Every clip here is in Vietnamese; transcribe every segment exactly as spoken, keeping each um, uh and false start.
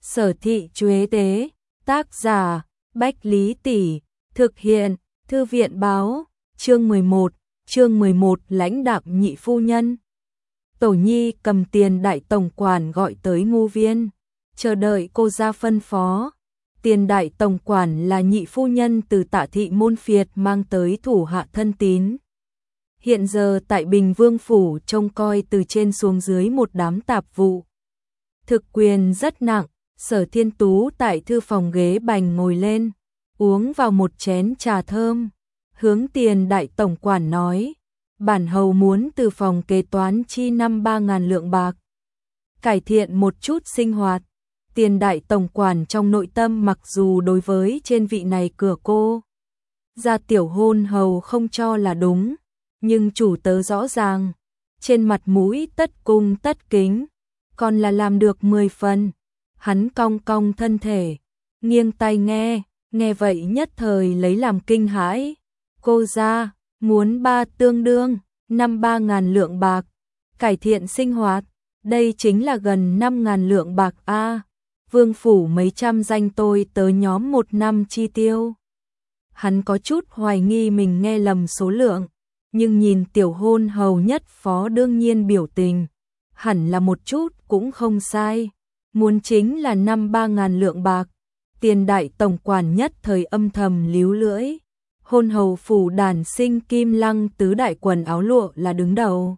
Sở thị Chuế Tế, tác giả, Bách Lý Tỷ, thực hiện, Thư viện báo, chương mười một, chương mười một lãnh đạm nhị phu nhân. Tổ Nhi cầm tiền đại tổng quản gọi tới ngu viên, chờ đợi cô ra phân phó. Tiền đại tổng quản là nhị phu nhân từ Tạ thị môn phiệt mang tới thủ hạ thân tín. Hiện giờ tại Bình Vương phủ trông coi từ trên xuống dưới một đám tạp vụ. Thực quyền rất nặng. Sở Thiên Tú tại thư phòng ghế bành ngồi lên, uống vào một chén trà thơm, hướng Tiền đại tổng quản nói, bản hầu muốn từ phòng kế toán chi năm ba ngàn lượng bạc, cải thiện một chút sinh hoạt. Tiền đại tổng quản trong nội tâm mặc dù đối với trên vị này cửa cô gia tiểu hôn hầu không cho là đúng, nhưng chủ tớ rõ ràng, trên mặt mũi tất cung tất kính, còn là làm được mười phần. Hắn cong cong thân thể, nghiêng tai nghe, nghe vậy nhất thời lấy làm kinh hãi. Cô gia muốn ba tương đương, năm ba ngàn lượng bạc, cải thiện sinh hoạt, đây chính là gần năm ngàn lượng bạc a. Vương phủ mấy trăm danh tôi tới nhóm một năm chi tiêu. Hắn có chút hoài nghi mình nghe lầm số lượng, nhưng nhìn tiểu hôn hầu nhất phó đương nhiên biểu tình, hẳn là một chút cũng không sai. Muốn chính là năm ba ngàn lượng bạc. Tiền đại tổng quản nhất thời âm thầm líu lưỡi. Hôn hầu phủ đàn sinh kim lăng tứ đại quần áo lụa là đứng đầu.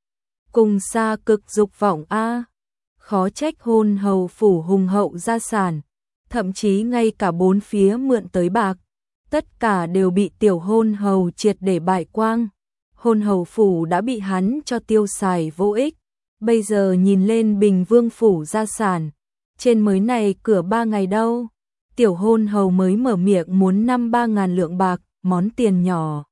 Cùng xa cực dục vọng a. Khó trách hôn hầu phủ hùng hậu gia sản, thậm chí ngay cả bốn phía mượn tới bạc, tất cả đều bị tiểu hôn hầu triệt để bại quang. Hôn hầu phủ đã bị hắn cho tiêu xài vô ích. Bây giờ nhìn lên Bình Vương phủ gia sản, trên mới này cửa ba ngày đâu, tiểu hôn hầu mới mở miệng muốn năm ba ngàn lượng bạc, món tiền nhỏ.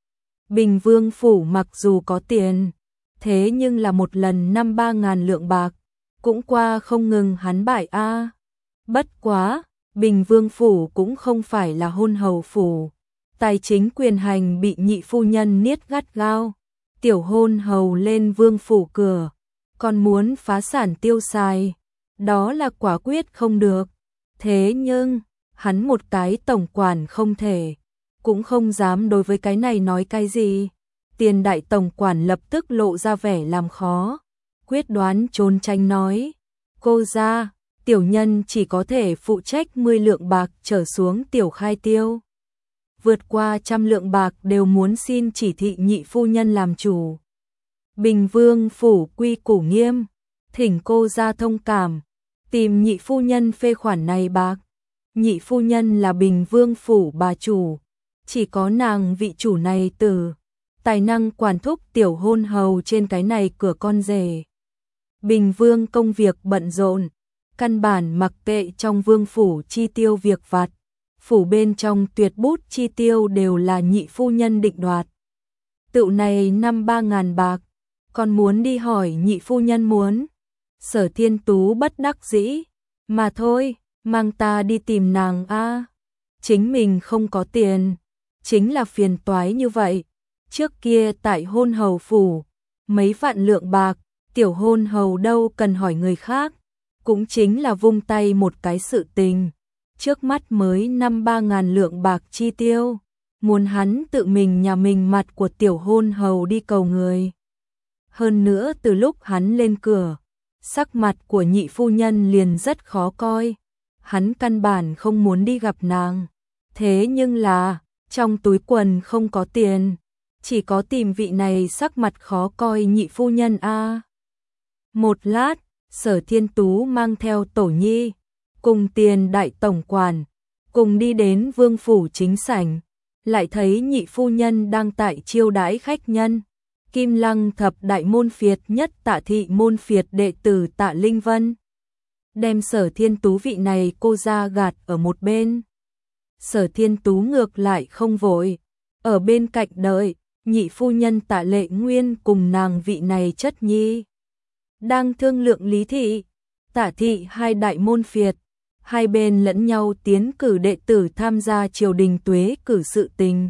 Bình Vương phủ mặc dù có tiền, thế nhưng là một lần năm ba ngàn lượng bạc, cũng qua không ngừng hắn bại a. Bất quá, Bình Vương phủ cũng không phải là hôn hầu phủ, tài chính quyền hành bị nhị phu nhân niết gắt gao, tiểu hôn hầu lên vương phủ cửa, còn muốn phá sản tiêu xài, đó là quả quyết không được. Thế nhưng, hắn một cái tổng quản không thể, cũng không dám đối với cái này nói cái gì. Tiền đại tổng quản lập tức lộ ra vẻ làm khó, quyết đoán trốn tránh nói, cô gia, tiểu nhân chỉ có thể phụ trách mười lượng bạc trở xuống tiểu khai tiêu. Vượt qua trăm lượng bạc đều muốn xin chỉ thị nhị phu nhân làm chủ. Bình Vương phủ quy củ nghiêm, thỉnh cô ra thông cảm, tìm nhị phu nhân phê khoản này bạc. Nhị phu nhân là Bình Vương phủ bà chủ, chỉ có nàng vị chủ này từ tài năng quản thúc tiểu hôn hầu trên cái này cửa con rể. Bình Vương công việc bận rộn, căn bản mặc kệ trong vương phủ chi tiêu việc vặt, phủ bên trong tuyệt bút chi tiêu đều là nhị phu nhân định đoạt. Tựu này năm ba ngàn bạc, còn muốn đi hỏi nhị phu nhân muốn. Sở Thiên Tú bất đắc dĩ, mà thôi, mang ta đi tìm nàng a. Chính mình không có tiền, chính là phiền toái như vậy. Trước kia tại hôn hầu phủ, mấy vạn lượng bạc, tiểu hôn hầu đâu cần hỏi người khác, cũng chính là vung tay một cái sự tình. Trước mắt mới năm ba ngàn lượng bạc chi tiêu, muốn hắn tự mình nhà mình mặt của tiểu hôn hầu đi cầu người. Hơn nữa từ lúc hắn lên cửa, sắc mặt của nhị phu nhân liền rất khó coi, hắn căn bản không muốn đi gặp nàng. Thế nhưng là, trong túi quần không có tiền, chỉ có tìm vị này sắc mặt khó coi nhị phu nhân a. Một lát, Sở Thiên Tú mang theo Tổ Nhi, cùng Tiền đại tổng quản, cùng đi đến vương phủ chính sảnh, lại thấy nhị phu nhân đang tại chiêu đãi khách nhân. Kim Lăng thập đại môn phiệt nhất Tạ thị môn phiệt đệ tử Tạ Linh Vân, đem Sở Thiên Tú vị này cô ra gạt ở một bên. Sở Thiên Tú ngược lại không vội, ở bên cạnh đợi, nhị phu nhân Tạ Lệ Nguyên cùng nàng vị này chất nhi đang thương lượng lý thị, Tạ thị hai đại môn phiệt, hai bên lẫn nhau tiến cử đệ tử tham gia triều đình tuế cử sự tình.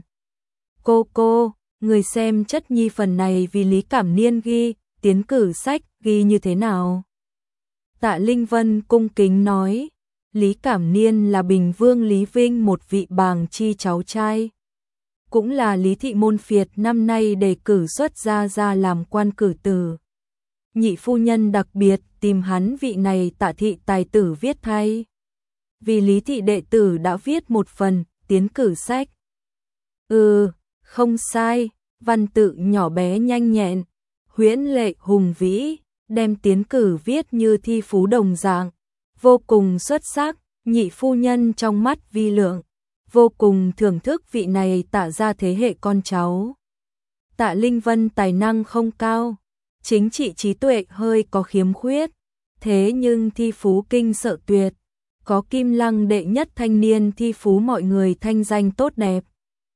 Cô cô, người xem chất nhi phần này vì Lý Cảm Niên ghi, tiến cử sách ghi như thế nào? Tạ Linh Vân cung kính nói, Lý Cảm Niên là Bình Vương Lý Vinh một vị bàng chi cháu trai. Cũng là Lý Thị Môn Phiệt năm nay đề cử xuất gia ra làm quan cử tử. Nhị phu nhân đặc biệt tìm hắn vị này Tạ thị tài tử viết thay. Vì Lý Thị đệ tử đã viết một phần tiến cử sách. Ừ, không sai, văn tự nhỏ bé nhanh nhẹn, huyễn lệ hùng vĩ, đem tiến cử viết như thi phú đồng dạng, vô cùng xuất sắc. Nhị phu nhân trong mắt vi lượng, vô cùng thưởng thức vị này Tạ ra thế hệ con cháu. Tạ Linh Vân tài năng không cao, chính trị trí tuệ hơi có khiếm khuyết, thế nhưng thi phú kinh sợ tuyệt, có Kim Lăng đệ nhất thanh niên thi phú mọi người thanh danh tốt đẹp.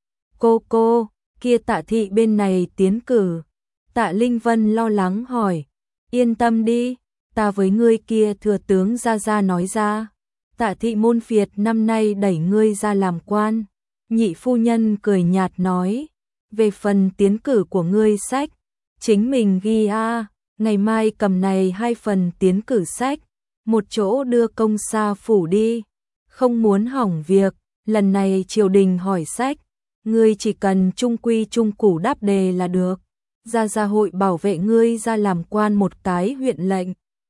Cô cô, kia Tạ thị bên này tiến cử. Tạ Linh Vân lo lắng hỏi, yên tâm đi, ta với ngươi kia thừa tướng ra ra nói ra. Tạ thị môn phiệt năm nay đẩy ngươi ra làm quan. Nhị phu nhân cười nhạt nói, về phần tiến cử của ngươi sách, chính mình ghi a, ngày mai cầm này hai phần tiến cử sách, một chỗ đưa công sa phủ đi, không muốn hỏng việc, lần này triều đình hỏi sách, ngươi chỉ cần trung quy trung củ đáp đề là được, ra gia hội bảo vệ ngươi ra làm quan một cái huyện lệnh.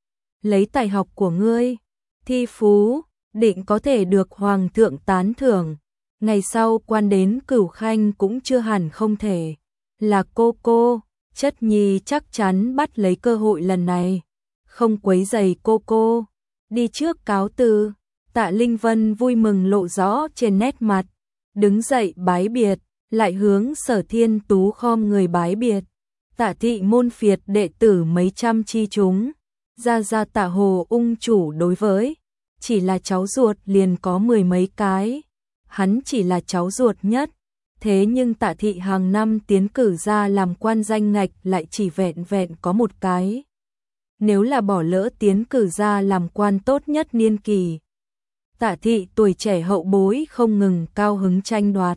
Lấy tài học của ngươi, thi phú, định có thể được hoàng thượng tán thưởng, ngày sau quan đến Cửu Khanh cũng chưa hẳn không thể. Là cô cô, chất nhi chắc chắn bắt lấy cơ hội lần này, không quấy rầy cô cô, đi trước cáo từ. Tạ Linh Vân vui mừng lộ rõ trên nét mặt, đứng dậy bái biệt, lại hướng Sở Thiên Tú khom người bái biệt. Tạ thị môn phiệt đệ tử mấy trăm chi chúng, ra ra Tạ Hồ ung chủ đối với, chỉ là cháu ruột liền có mười mấy cái, hắn chỉ là cháu ruột nhất, thế nhưng Tạ thị hàng năm tiến cử ra làm quan danh ngạch lại chỉ vẹn vẹn có một cái. Nếu là bỏ lỡ tiến cử ra làm quan tốt nhất niên kỳ, Tạ thị tuổi trẻ hậu bối không ngừng cao hứng tranh đoạt.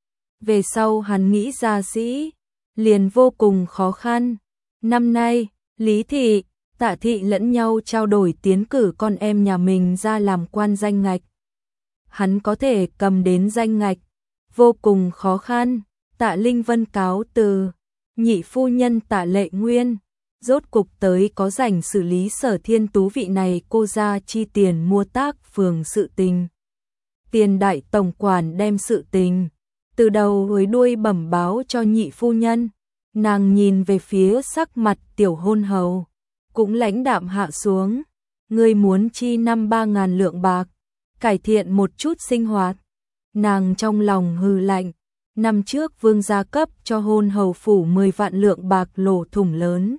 Về sau hắn nghĩ ra sĩ, liền vô cùng khó khăn. Năm nay, Lý thị, Tạ thị lẫn nhau trao đổi tiến cử con em nhà mình ra làm quan danh ngạch. Hắn có thể cầm đến danh ngạch, vô cùng khó khăn. Tạ Linh Vân cáo từ, nhị phu nhân Tạ Lệ Nguyên, rốt cục tới có rảnh xử lý Sở Thiên Tú vị này cô ra chi tiền mua tác phường sự tình. Tiền đại tổng quản đem sự tình, từ đầu với đuôi bẩm báo cho nhị phu nhân, nàng nhìn về phía sắc mặt tiểu hôn hầu, cũng lãnh đạm hạ xuống, ngươi muốn chi năm ba ngàn lượng bạc, cải thiện một chút sinh hoạt. Nàng trong lòng hừ lạnh, năm trước vương gia cấp cho hôn hầu phủ mười vạn lượng bạc lỗ thủng lớn.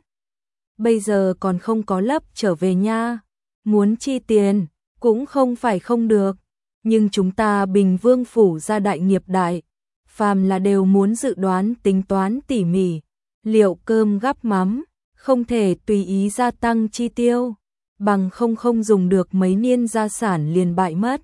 Bây giờ còn không có lấp trở về nha, muốn chi tiền, cũng không phải không được, nhưng chúng ta Bình Vương phủ gia đại nghiệp đại, phàm là đều muốn dự đoán tính toán tỉ mỉ, liệu cơm gắp mắm, không thể tùy ý gia tăng chi tiêu, bằng không không dùng được mấy niên gia sản liền bại mất.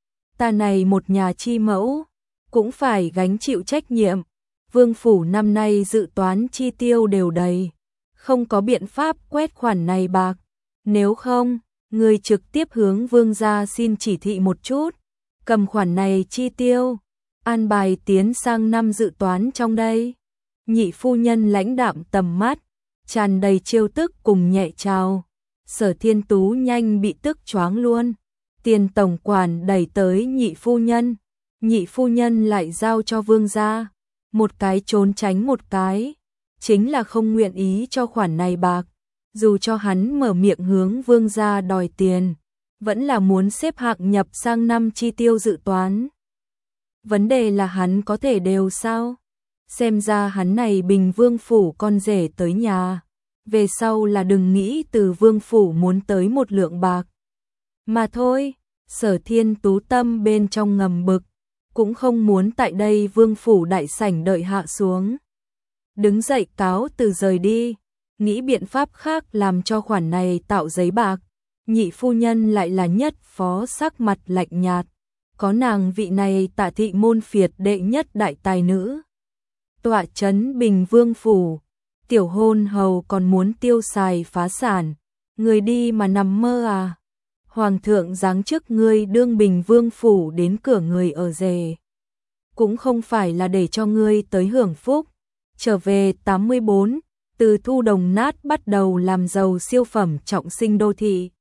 Ta này một nhà chi mẫu, cũng phải gánh chịu trách nhiệm, Vương phủ năm nay dự toán chi tiêu đều đầy, không có biện pháp quét khoản này bạc, nếu không, người trực tiếp hướng vương gia xin chỉ thị một chút, cầm khoản này chi tiêu, an bài tiến sang năm dự toán trong đây. Nhị phu nhân lãnh đạm tầm mắt, tràn đầy trêu tức cùng nhẹ chào. Sở Thiên Tú nhanh bị tức choáng luôn, tiền tổng quản đẩy tới nhị phu nhân, nhị phu nhân lại giao cho vương gia, một cái trốn tránh một cái, chính là không nguyện ý cho khoản này bạc, dù cho hắn mở miệng hướng vương gia đòi tiền, vẫn là muốn xếp hạng nhập sang năm chi tiêu dự toán. Vấn đề là hắn có thể đều sao? Xem ra hắn này Bình Vương phủ con rể tới nhà, về sau là đừng nghĩ từ Vương phủ muốn tới một lượng bạc. Mà thôi, Sở Thiên Tú tâm bên trong ngầm bực, cũng không muốn tại đây Vương phủ đại sảnh đợi hạ xuống. Đứng dậy cáo từ rời đi, nghĩ biện pháp khác làm cho khoản này tạo giấy bạc. Nhị phu nhân lại là nhất phó sắc mặt lạnh nhạt, có nàng vị này Tạ thị môn phiệt đệ nhất đại tài nữ. Tọa trấn Bình Vương phủ, tiểu hôn hầu còn muốn tiêu xài phá sản, người đi mà nằm mơ à. Hoàng thượng giáng chức ngươi đương bình vương phủ đến cửa người ở rề. Cũng không phải là để cho ngươi tới hưởng phúc. Trở về tám mươi bốn, từ thu đồng nát bắt đầu làm giàu siêu phẩm trọng sinh đô thị.